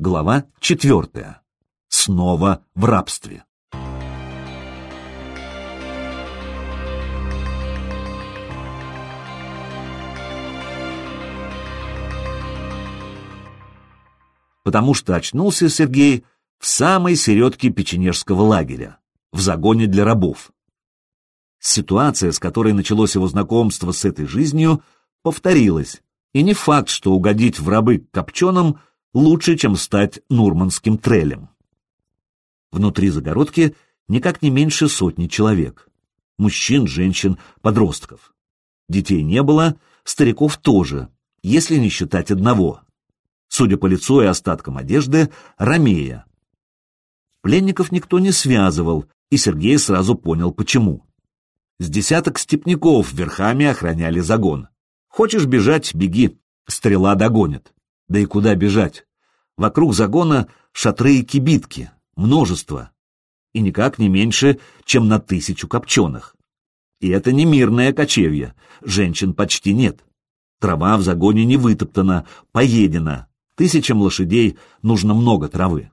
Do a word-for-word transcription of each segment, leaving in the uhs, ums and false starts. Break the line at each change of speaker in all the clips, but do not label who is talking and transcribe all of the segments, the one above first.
Глава четвертая. Снова в рабстве. Потому что очнулся Сергей в самой середке печенежского лагеря, в загоне для рабов. Ситуация, с которой началось его знакомство с этой жизнью, повторилась, и не факт, что угодить в рабы к копченым лучше, чем стать нурманским трелем. Внутри загородки никак не меньше сотни человек. Мужчин, женщин, подростков. Детей не было, стариков тоже, если не считать одного. Судя по лицу и остаткам одежды, ромея. Пленников никто не связывал, и Сергей сразу понял, почему. С десяток степняков верхами охраняли загон. Хочешь бежать — беги, стрела догонит. Да и куда бежать? Вокруг загона шатры и кибитки, множество. И никак не меньше, чем на тысячу копченых. И это не мирное кочевье, женщин почти нет. Трава в загоне не вытоптана, поедена. Тысячам лошадей нужно много травы.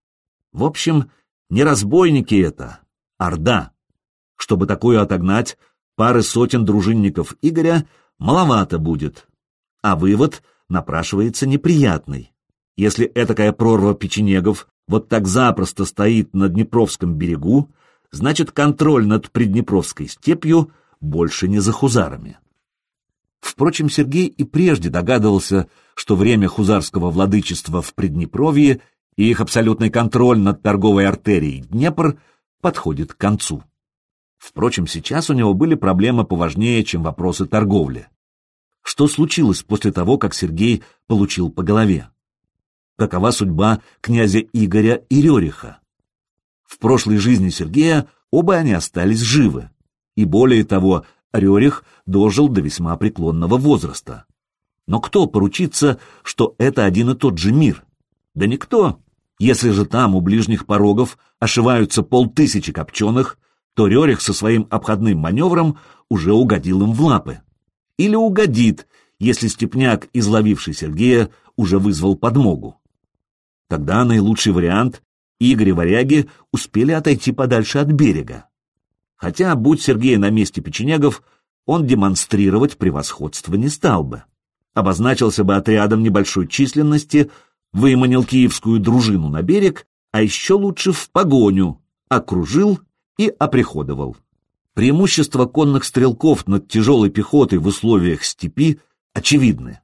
В общем, не разбойники это, орда. Чтобы такое отогнать, пары сотен дружинников Игоря маловато будет. А вывод напрашивается неприятный. Если этакая прорва печенегов вот так запросто стоит на Днепровском берегу, значит, контроль над Приднепровской степью больше не за хузарами. Впрочем, Сергей и прежде догадывался, что время хузарского владычества в Приднепровье и их абсолютный контроль над торговой артерией Днепр подходит к концу. Впрочем, сейчас у него были проблемы поважнее, чем вопросы торговли. Что случилось после того, как Сергей получил по голове? Какова судьба князя Игоря и Рёриха? В прошлой жизни Сергея оба они остались живы, и более того, Рёрих дожил до весьма преклонного возраста. Но кто поручится, что это один и тот же мир? Да никто. Если же там у ближних порогов ошиваются полтысячи копченых, то Рёрих со своим обходным маневром уже угодил им в лапы. Или угодит, если степняк, изловивший Сергея, уже вызвал подмогу. Тогда наилучший вариант — Игорь и варяги успели отойти подальше от берега. Хотя, будь Сергей на месте печенегов, он демонстрировать превосходство не стал бы. Обозначился бы отрядом небольшой численности, выманил киевскую дружину на берег, а еще лучше в погоню, окружил и оприходовал. Преимущества конных стрелков над тяжелой пехотой в условиях степи очевидны.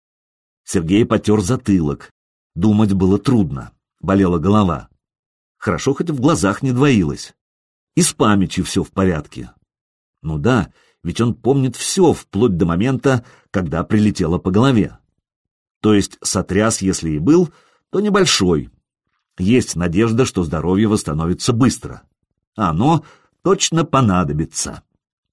Сергей потер затылок. Думать было трудно, болела голова. Хорошо, хоть в глазах не двоилось. И с памятью все в порядке. Ну да, ведь он помнит все, вплоть до момента, когда прилетело по голове. То есть сотряс, если и был, то небольшой. Есть надежда, что здоровье восстановится быстро. А оно точно понадобится.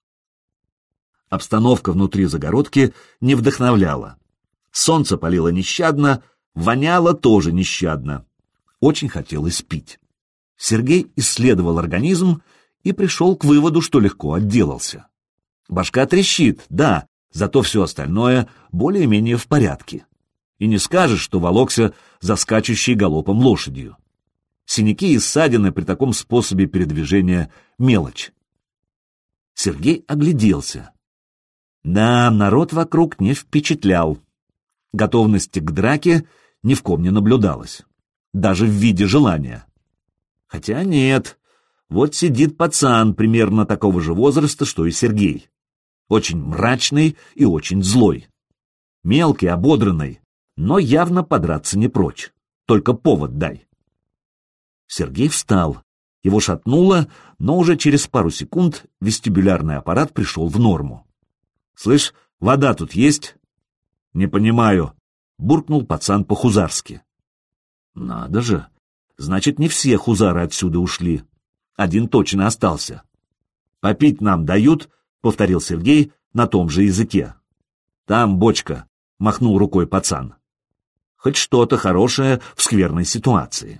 Обстановка внутри загородки не вдохновляла. Солнце палило нещадно, воняло тоже нещадно. Очень хотелось пить. Сергей исследовал организм и пришел к выводу, что легко отделался. Башка трещит, да, зато все остальное более-менее в порядке. И не скажешь, что волокся за скачущей галопом лошадью. Синяки и ссадины при таком способе передвижения — мелочь. Сергей огляделся. Да, народ вокруг не впечатлял. Готовности к драке ни в ком не наблюдалось. Даже в виде желания. Хотя нет, вот сидит пацан примерно такого же возраста, что и Сергей. Очень мрачный и очень злой. Мелкий, ободранный, но явно подраться не прочь. Только повод дай. Сергей встал. Его шатнуло, но уже через пару секунд вестибулярный аппарат пришел в норму. «Слышь, вода тут есть?» «Не понимаю», — буркнул пацан по-хузарски. «Надо же! Значит, не все хузары отсюда ушли. Один точно остался». «Попить нам дают?» — повторил Сергей на том же языке. «Там бочка», — махнул рукой пацан. Хоть что-то хорошее в скверной ситуации.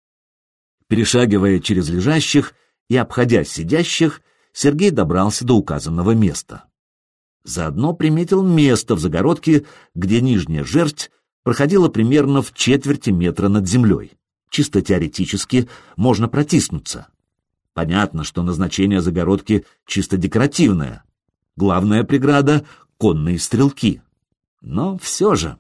Перешагивая через лежащих и обходя сидящих, Сергей добрался до указанного места. Заодно приметил место в загородке, где нижняя жердь проходила примерно в четверти метра над землей. Чисто теоретически можно протиснуться. Понятно, что назначение загородки чисто декоративное. Главная преграда — конные стрелки. Но все же...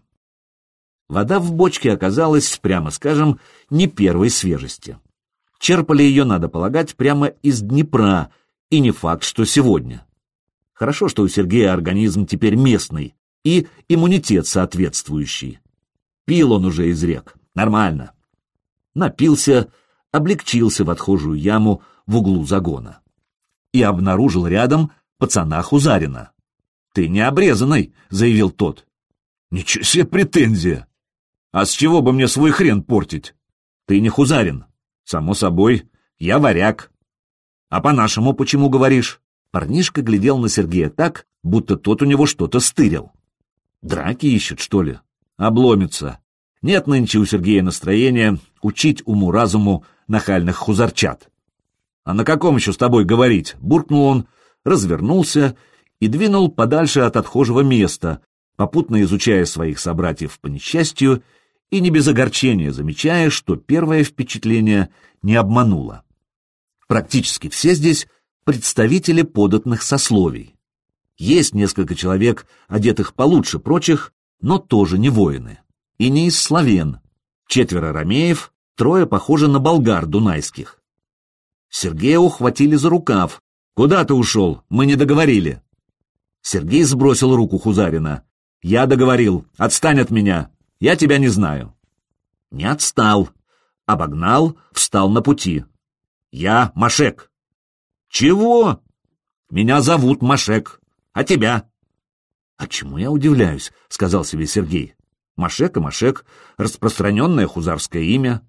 Вода в бочке оказалась, прямо скажем, не первой свежести. Черпали ее, надо полагать, прямо из Днепра, и не факт, что сегодня. Хорошо, что у Сергея организм теперь местный и иммунитет соответствующий. Пил он уже из рек, нормально. Напился, облегчился в отхожую яму в углу загона. И обнаружил рядом пацана Хузарина. «Ты не обрезанный», — заявил тот. «Ничего себе претензия! А с чего бы мне свой хрен портить? Ты не Хузарин. Само собой, я варяг. А по-нашему почему говоришь?» Парнишка глядел на Сергея так, будто тот у него что-то стырил. Драки ищет, что ли? Обломится. Нет нынче у Сергея настроения учить уму-разуму нахальных хузарчат. «А на каком еще с тобой говорить?» — буркнул он, развернулся и двинул подальше от отхожего места, попутно изучая своих собратьев по несчастью и не без огорчения замечая, что первое впечатление не обмануло. Практически все здесь представители податных сословий. Есть несколько человек, одетых получше прочих, но тоже не воины. И не из славян. Четверо ромеев, трое похожи на болгар дунайских. Сергея ухватили за рукав. «Куда ты ушел? Мы не договорили». Сергей сбросил руку Хузарина. «Я договорил. Отстань от меня. Я тебя не знаю». Не отстал. Обогнал, встал на пути. «Я Машек». «Чего?» «Меня зовут Машек. А тебя?» «А чему я удивляюсь?» — сказал себе Сергей. «Машек и Машек — распространенное хузарское имя».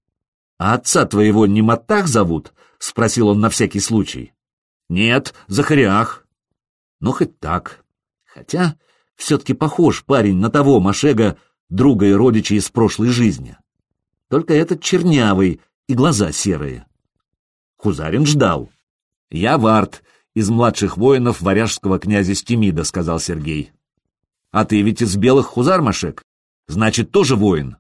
«А отца твоего не Маттах зовут?» — спросил он на всякий случай. «Нет, Захариах». «Ну, хоть так. Хотя все-таки похож парень на того Машега, друга и родича из прошлой жизни. Только этот чернявый и глаза серые». Хузарин ждал. «Я Вард, из младших воинов варяжского князя Стемида», — сказал Сергей. «А ты ведь из белых хузар, Машек? Значит, тоже воин?»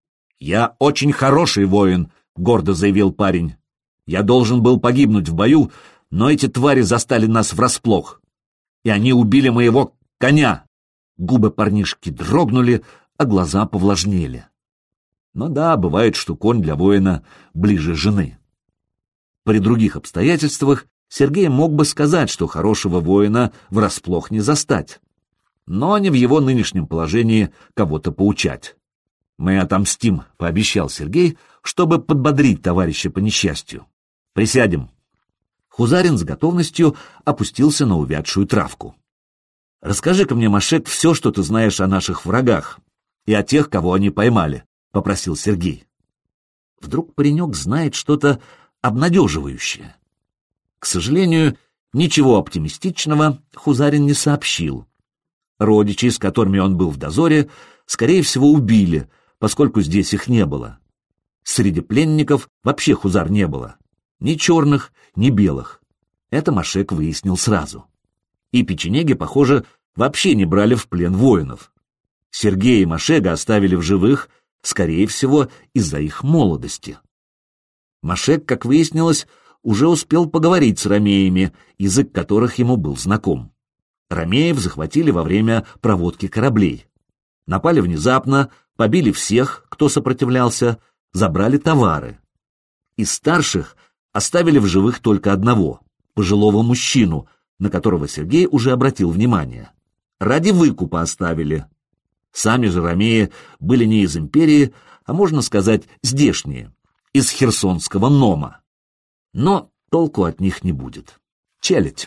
«Я очень хороший воин», — гордо заявил парень. «Я должен был погибнуть в бою, но эти твари застали нас врасплох. И они убили моего коня». Губы парнишки дрогнули, а глаза повлажнели. Ну да, бывает, что конь для воина ближе жены. При других обстоятельствах Сергей мог бы сказать, что хорошего воина врасплох не застать. Но не в его нынешнем положении кого-то поучать. «Мы отомстим», — пообещал Сергей, чтобы подбодрить товарища по несчастью. «Присядем». Хузарин с готовностью опустился на увядшую травку. «Расскажи-ка мне, Машек, все, что ты знаешь о наших врагах и о тех, кого они поймали», — попросил Сергей. Вдруг паренек знает что-то обнадеживающее. К сожалению, ничего оптимистичного Хузарин не сообщил. Родичей, с которыми он был в дозоре, скорее всего, убили, поскольку здесь их не было. Среди пленников вообще хузар не было. Ни черных, ни белых. Это Машек выяснил сразу. И печенеги, похоже, вообще не брали в плен воинов. Сергея и Машега оставили в живых, скорее всего, из-за их молодости. Машек, как выяснилось, уже успел поговорить с ромеями, язык которых ему был знаком. Ромеев захватили во время проводки кораблей. Напали внезапно, побили всех, кто сопротивлялся, забрали товары. Из старших оставили в живых только одного, пожилого мужчину, на которого Сергей уже обратил внимание. Ради выкупа оставили. Сами же ромеи были не из империи, а, можно сказать, здешние, из херсонского Нома. Но толку от них не будет. Челядь.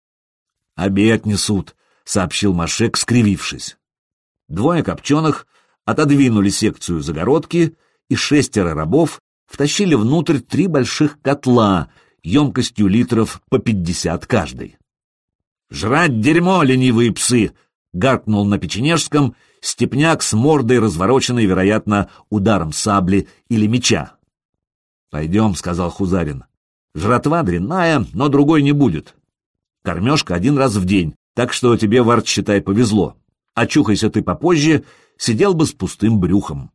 «Обед несут», — сообщил Машек, скривившись. Двое копченых отодвинули секцию загородки, и шестеро рабов втащили внутрь три больших котла емкостью литров по пятьдесят каждый. «Жрать дерьмо, ленивые псы!» — гаркнул на печенежском степняк с мордой, развороченной, вероятно, ударом сабли или меча. «Пойдем», — сказал Хузарин. «Жратва дрянная, но другой не будет. Кормежка один раз в день, так что тебе, Вард, считай, повезло. Очухайся ты попозже, сидел бы с пустым брюхом.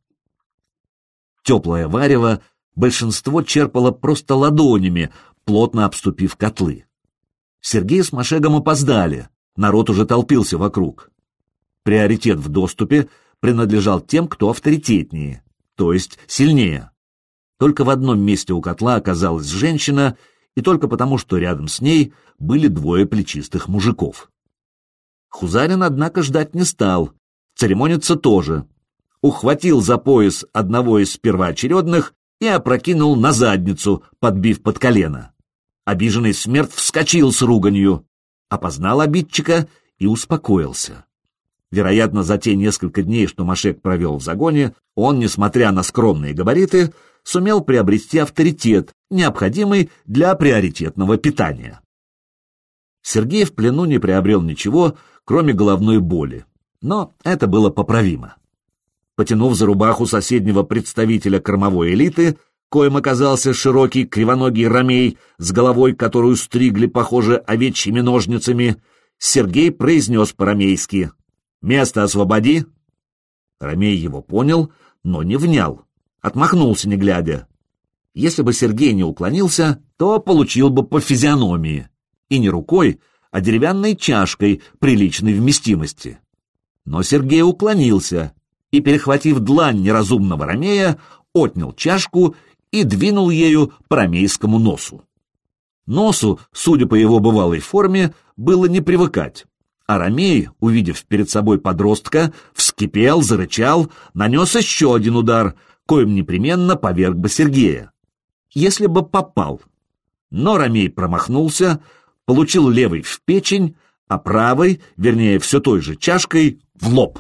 Теплое варево большинство черпало просто ладонями, плотно обступив котлы. Сергей с Машегом опоздали, народ уже толпился вокруг. Приоритет в доступе принадлежал тем, кто авторитетнее, то есть сильнее. Только в одном месте у котла оказалась женщина, и только потому, что рядом с ней были двое плечистых мужиков. Хузарин, однако, ждать не стал, церемониться тоже. Ухватил за пояс одного из первоочередных и опрокинул на задницу, подбив под колено. Обиженный смерть вскочил с руганью, опознал обидчика и успокоился. Вероятно, за те несколько дней, что Машек провел в загоне, он, несмотря на скромные габариты, сумел приобрести авторитет, необходимый для приоритетного питания. Сергей в плену не приобрел ничего, кроме головной боли, но это было поправимо. Потянув за рубаху соседнего представителя кормовой элиты, коим оказался широкий кривоногий ромей с головой, которую стригли, похоже, овечьими ножницами, Сергей произнес по-ромейски: «Место освободи!» Ромей его понял, но не внял, отмахнулся не глядя. Если бы Сергей не уклонился, то получил бы по физиономии, и не рукой, а деревянной чашкой приличной вместимости. Но Сергей уклонился и, перехватив длань неразумного ромея, отнял чашку и двинул ею по ромейскому носу. Носу, судя по его бывалой форме, было не привыкать, а ромей, увидев перед собой подростка, вскипел, зарычал, нанес еще один удар, коим непременно поверг бы Сергея, если бы попал. Но ромей промахнулся, получил левой в печень, а правой, вернее, все той же чашкой, в лоб.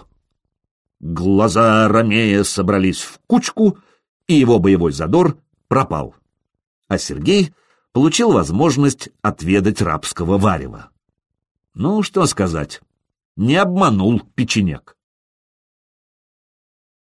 Глаза ромея собрались в кучку, и его боевой задор пропал. А Сергей получил возможность отведать рабского варева. Ну, что сказать, не обманул печенек.